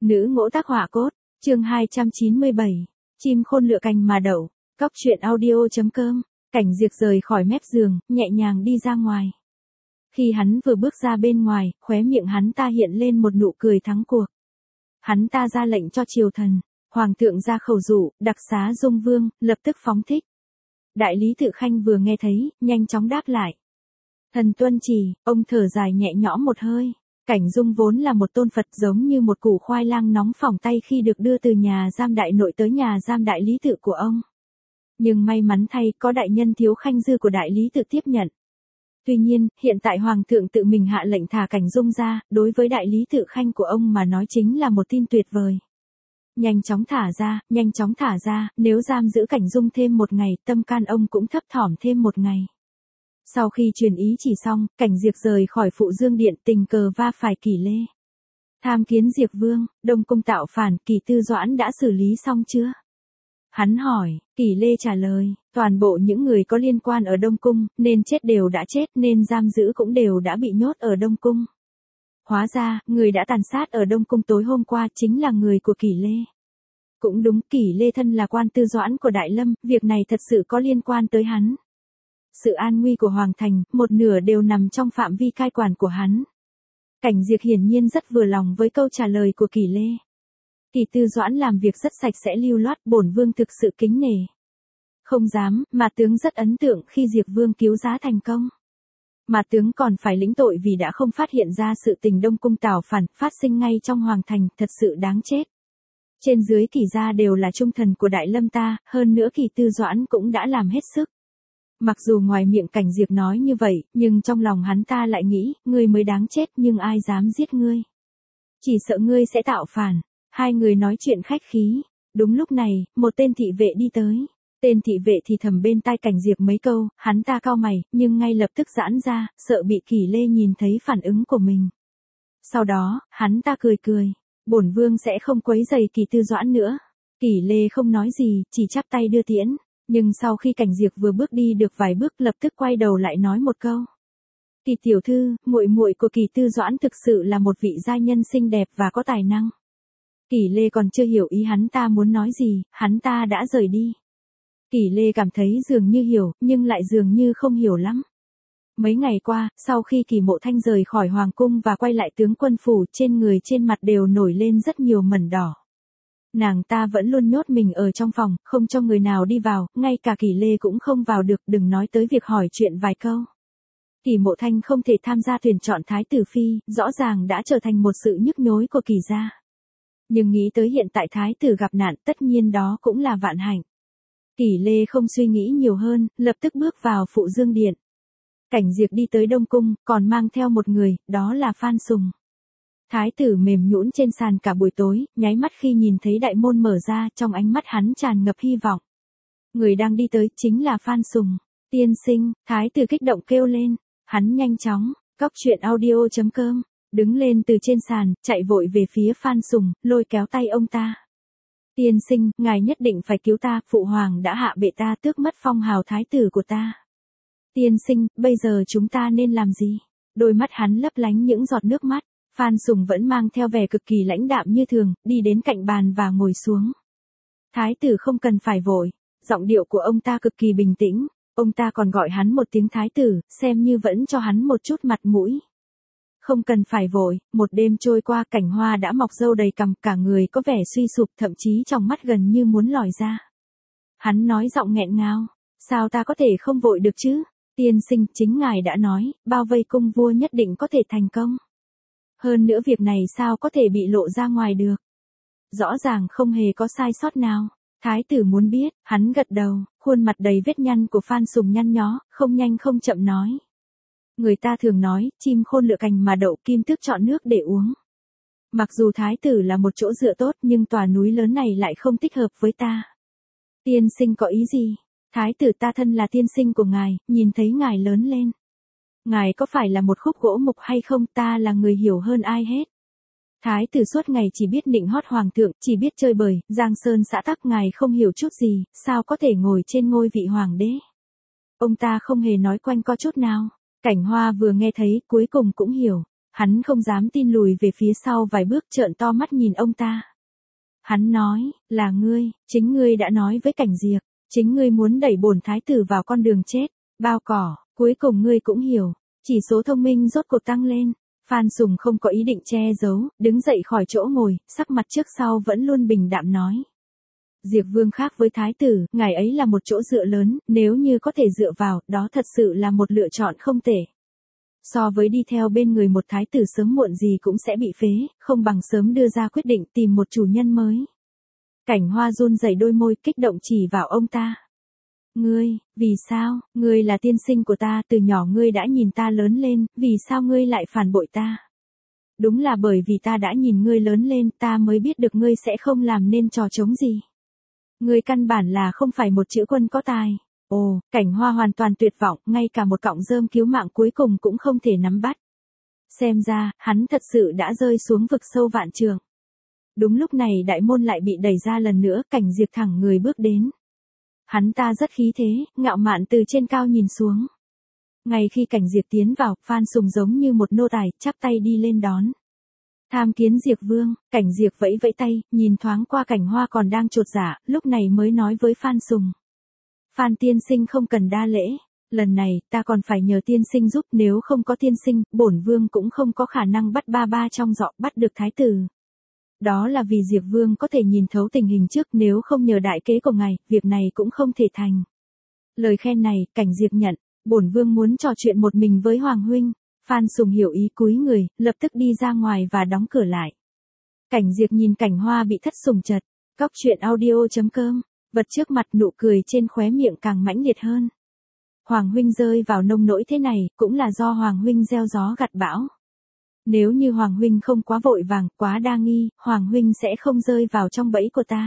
Nữ ngỗ tác họa cốt, chương 297, chim khôn lựa cành mà đậu, cóc truyện audio.com, Cảnh Diệp rời khỏi mép giường, nhẹ nhàng đi ra ngoài. Khi hắn vừa bước ra bên ngoài, khóe miệng hắn ta hiện lên một nụ cười thắng cuộc. Hắn ta ra lệnh cho triều thần, hoàng thượng ra khẩu dụ, đặc xá Dung Vương, lập tức phóng thích. Đại lý Tự Khanh vừa nghe thấy, nhanh chóng đáp lại. Thần tuân chỉ, ông thở dài nhẹ nhõm một hơi. Cảnh Dung vốn là một tôn Phật giống như một củ khoai lang nóng phỏng tay khi được đưa từ nhà giam đại nội tới nhà giam đại lý tự của ông. Nhưng may mắn thay có đại nhân Thiếu Khanh Dư của đại lý tự tiếp nhận. Tuy nhiên, hiện tại Hoàng thượng tự mình hạ lệnh thả Cảnh Dung ra, đối với đại lý tự Khanh của ông mà nói chính là một tin tuyệt vời. Nhanh chóng thả ra, nếu giam giữ Cảnh Dung thêm một ngày, tâm can ông cũng thấp thỏm thêm một ngày. Sau khi truyền ý chỉ xong, Cảnh Diệp rời khỏi Phụ Dương Điện, tình cờ va phải Kỷ Lê. Tham kiến Diệp Vương, Đông Cung tạo phản, Kỷ Tư Doãn đã xử lý xong chưa? Hắn hỏi, Kỷ Lê trả lời, toàn bộ những người có liên quan ở Đông Cung, nên chết đều đã chết, nên giam giữ cũng đều đã bị nhốt ở Đông Cung. Hóa ra, người đã tàn sát ở Đông Cung tối hôm qua chính là người của Kỷ Lê. Cũng đúng, Kỷ Lê thân là quan Tư Doãn của Đại Lâm, việc này thật sự có liên quan tới hắn. Sự an nguy của Hoàng Thành, một nửa đều nằm trong phạm vi cai quản của hắn. Cảnh Diệp hiển nhiên rất vừa lòng với câu trả lời của Kỷ Lê. Kỷ Tư Doãn làm việc rất sạch sẽ lưu loát, bổn vương thực sự kính nể. Không dám, mà tướng rất ấn tượng khi Diệp Vương cứu giá thành công. Mà tướng còn phải lĩnh tội vì đã không phát hiện ra sự tình Đông Cung tạo phản phát sinh ngay trong Hoàng Thành, thật sự đáng chết. Trên dưới Kỷ gia đều là trung thần của Đại Lâm ta, hơn nữa Kỷ Tư Doãn cũng đã làm hết sức. Mặc dù ngoài miệng Cảnh Diệp nói như vậy, nhưng trong lòng hắn ta lại nghĩ, ngươi mới đáng chết nhưng ai dám giết ngươi. Chỉ sợ ngươi sẽ tạo phản. Hai người nói chuyện khách khí. Đúng lúc này, một tên thị vệ đi tới. Tên thị vệ thì thầm bên tai Cảnh Diệp mấy câu, hắn ta cau mày, nhưng ngay lập tức giãn ra, sợ bị Kỷ Lê nhìn thấy phản ứng của mình. Sau đó, hắn ta cười cười. Bổn vương sẽ không quấy rầy Kỷ Tư Doãn nữa. Kỷ Lê không nói gì, chỉ chắp tay đưa tiễn. Nhưng sau khi Cảnh Diệp vừa bước đi được vài bước lập tức quay đầu lại nói một câu. Kỷ tiểu thư, muội muội của Kỷ Tư Doãn thực sự là một vị giai nhân xinh đẹp và có tài năng. Kỷ Lê còn chưa hiểu ý hắn ta muốn nói gì, hắn ta đã rời đi. Kỷ Lê cảm thấy dường như hiểu, nhưng lại dường như không hiểu lắm. Mấy ngày qua, sau khi Kỷ Mộ Thanh rời khỏi Hoàng Cung và quay lại tướng quân phủ, trên người trên mặt đều nổi lên rất nhiều mẩn đỏ. Nàng ta vẫn luôn nhốt mình ở trong phòng, không cho người nào đi vào, ngay cả Kỷ Lê cũng không vào được, đừng nói tới việc hỏi chuyện vài câu. Kỷ Mộ Thanh không thể tham gia tuyển chọn Thái tử Phi, rõ ràng đã trở thành một sự nhức nhối của Kỷ gia. Nhưng nghĩ tới hiện tại Thái tử gặp nạn, tất nhiên đó cũng là vạn hạnh. Kỷ Lê không suy nghĩ nhiều hơn, lập tức bước vào Phụ Dương Điện. Cảnh Diệp đi tới Đông Cung, còn mang theo một người, đó là Phan Sùng. Thái tử mềm nhũn trên sàn cả buổi tối, nháy mắt khi nhìn thấy đại môn mở ra, trong ánh mắt hắn tràn ngập hy vọng. Người đang đi tới chính là Phan Sùng. Tiên sinh, Thái tử kích động kêu lên. Hắn nhanh chóng, cóc truyện audio.com, đứng lên từ trên sàn, chạy vội về phía Phan Sùng, lôi kéo tay ông ta. Tiên sinh, ngài nhất định phải cứu ta, phụ hoàng đã hạ bệ ta tước mất phong hào thái tử của ta. Tiên sinh, bây giờ chúng ta nên làm gì? Đôi mắt hắn lấp lánh những giọt nước mắt. Phan Sùng vẫn mang theo vẻ cực kỳ lãnh đạm như thường, đi đến cạnh bàn và ngồi xuống. Thái tử không cần phải vội, giọng điệu của ông ta cực kỳ bình tĩnh, ông ta còn gọi hắn một tiếng thái tử, xem như vẫn cho hắn một chút mặt mũi. Không cần phải vội, một đêm trôi qua Cảnh Hoa đã mọc râu đầy cằm, cả người có vẻ suy sụp, thậm chí trong mắt gần như muốn lòi ra. Hắn nói giọng nghẹn ngào, sao ta có thể không vội được chứ? Tiên sinh, chính ngài đã nói, bao vây cung vua nhất định có thể thành công. Hơn nữa việc này sao có thể bị lộ ra ngoài được. Rõ ràng không hề có sai sót nào. Thái tử muốn biết, hắn gật đầu, khuôn mặt đầy vết nhăn của Phan Sùng nhăn nhó, không nhanh không chậm nói. Người ta thường nói, chim khôn lựa cành mà đậu, kim tước chọn nước để uống. Mặc dù Thái tử là một chỗ dựa tốt nhưng tòa núi lớn này lại không thích hợp với ta. Tiên sinh có ý gì? Thái tử, ta thân là tiên sinh của ngài, nhìn thấy ngài lớn lên. Ngài có phải là một khúc gỗ mục hay không, ta là người hiểu hơn ai hết. Thái tử suốt ngày chỉ biết nịnh hót hoàng thượng, chỉ biết chơi bời, giang sơn xã tắc, ngài không hiểu chút gì, sao có thể ngồi trên ngôi vị hoàng đế. Ông ta không hề nói quanh co chút nào. Cảnh Hoa vừa nghe thấy, cuối cùng cũng hiểu. Hắn không dám tin lùi về phía sau vài bước trợn to mắt nhìn ông ta. Hắn nói, là ngươi, chính ngươi đã nói với Cảnh Diệp, chính ngươi muốn đẩy bổn thái tử vào con đường chết, bao cỏ, cuối cùng ngươi cũng hiểu, chỉ số thông minh rốt cuộc tăng lên. Phan Sùng không có ý định che giấu, đứng dậy khỏi chỗ ngồi, sắc mặt trước sau vẫn luôn bình đạm nói. Diệp Vương khác với thái tử, ngài ấy là một chỗ dựa lớn, nếu như có thể dựa vào, đó thật sự là một lựa chọn không tệ. So với đi theo bên người một thái tử sớm muộn gì cũng sẽ bị phế, không bằng sớm đưa ra quyết định tìm một chủ nhân mới. Cảnh Hoa run rẩy đôi môi kích động chỉ vào ông ta. Ngươi, vì sao, ngươi là tiên sinh của ta, từ nhỏ ngươi đã nhìn ta lớn lên, vì sao ngươi lại phản bội ta? Đúng là bởi vì ta đã nhìn ngươi lớn lên, ta mới biết được ngươi sẽ không làm nên trò trống gì. Ngươi căn bản là không phải một chữ quân có tài. Ồ, Cảnh Hoa hoàn toàn tuyệt vọng, ngay cả một cọng rơm cứu mạng cuối cùng cũng không thể nắm bắt. Xem ra, hắn thật sự đã rơi xuống vực sâu vạn trượng. Đúng lúc này đại môn lại bị đẩy ra lần nữa, Cảnh Diệp thẳng người bước đến. Hắn ta rất khí thế, ngạo mạn từ trên cao nhìn xuống. Ngay khi Cảnh Diệp tiến vào, Phan Sùng giống như một nô tài, chắp tay đi lên đón. Tham kiến Diệp Vương, Cảnh Diệp vẫy vẫy tay, nhìn thoáng qua Cảnh Hoa còn đang chột dạ, lúc này mới nói với Phan Sùng. Phan tiên sinh không cần đa lễ, lần này ta còn phải nhờ tiên sinh giúp, nếu không có tiên sinh, bổn vương cũng không có khả năng bắt ba trong dọ bắt được thái tử. Đó là vì Diệp Vương có thể nhìn thấu tình hình trước, nếu không nhờ đại kế của ngài, việc này cũng không thể thành. Lời khen này, Cảnh Diệp nhận, bổn vương muốn trò chuyện một mình với Hoàng huynh. Phan Sùng hiểu ý cúi người, lập tức đi ra ngoài và đóng cửa lại. Cảnh Diệp nhìn Cảnh Hoa bị thất sủng chật, Cóc truyện audio.com, vật trước mặt nụ cười trên khóe miệng càng mãnh liệt hơn. Hoàng huynh rơi vào nông nỗi thế này, cũng là do Hoàng huynh gieo gió gặt bão. Nếu như Hoàng huynh không quá vội vàng, quá đa nghi, Hoàng huynh sẽ không rơi vào trong bẫy của ta.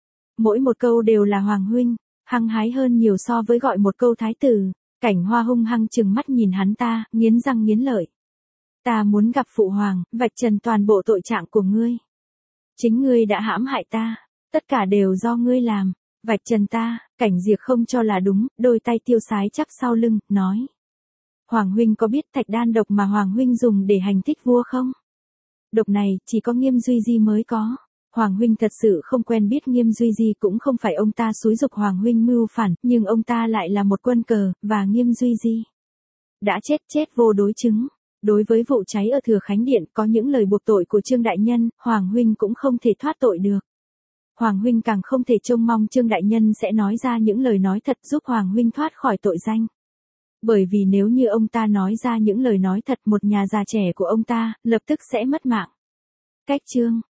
Mỗi một câu đều là Hoàng huynh, hăng hái hơn nhiều so với gọi một câu thái tử. Cảnh Hoa hung hăng trừng mắt nhìn hắn ta, nghiến răng nghiến lợi. Ta muốn gặp phụ hoàng, vạch trần toàn bộ tội trạng của ngươi. Chính ngươi đã hãm hại ta, tất cả đều do ngươi làm, vạch trần ta. Cảnh Diệp không cho là đúng, đôi tay tiêu sái chắp sau lưng, nói. Hoàng huynh có biết thạch đan độc mà Hoàng huynh dùng để hành thích vua không? Độc này, chỉ có Nghiêm Duy Di mới có. Hoàng huynh thật sự không quen biết Nghiêm Duy Di, cũng không phải ông ta xúi giục Hoàng huynh mưu phản, nhưng ông ta lại là một quân cờ, và Nghiêm Duy Di đã chết vô đối chứng. Đối với vụ cháy ở Thừa Khánh Điện, có những lời buộc tội của Trương đại nhân, Hoàng huynh cũng không thể thoát tội được. Hoàng huynh càng không thể trông mong Trương đại nhân sẽ nói ra những lời nói thật giúp Hoàng huynh thoát khỏi tội danh. Bởi vì nếu như ông ta nói ra những lời nói thật, một nhà già trẻ của ông ta lập tức sẽ mất mạng. Cách chương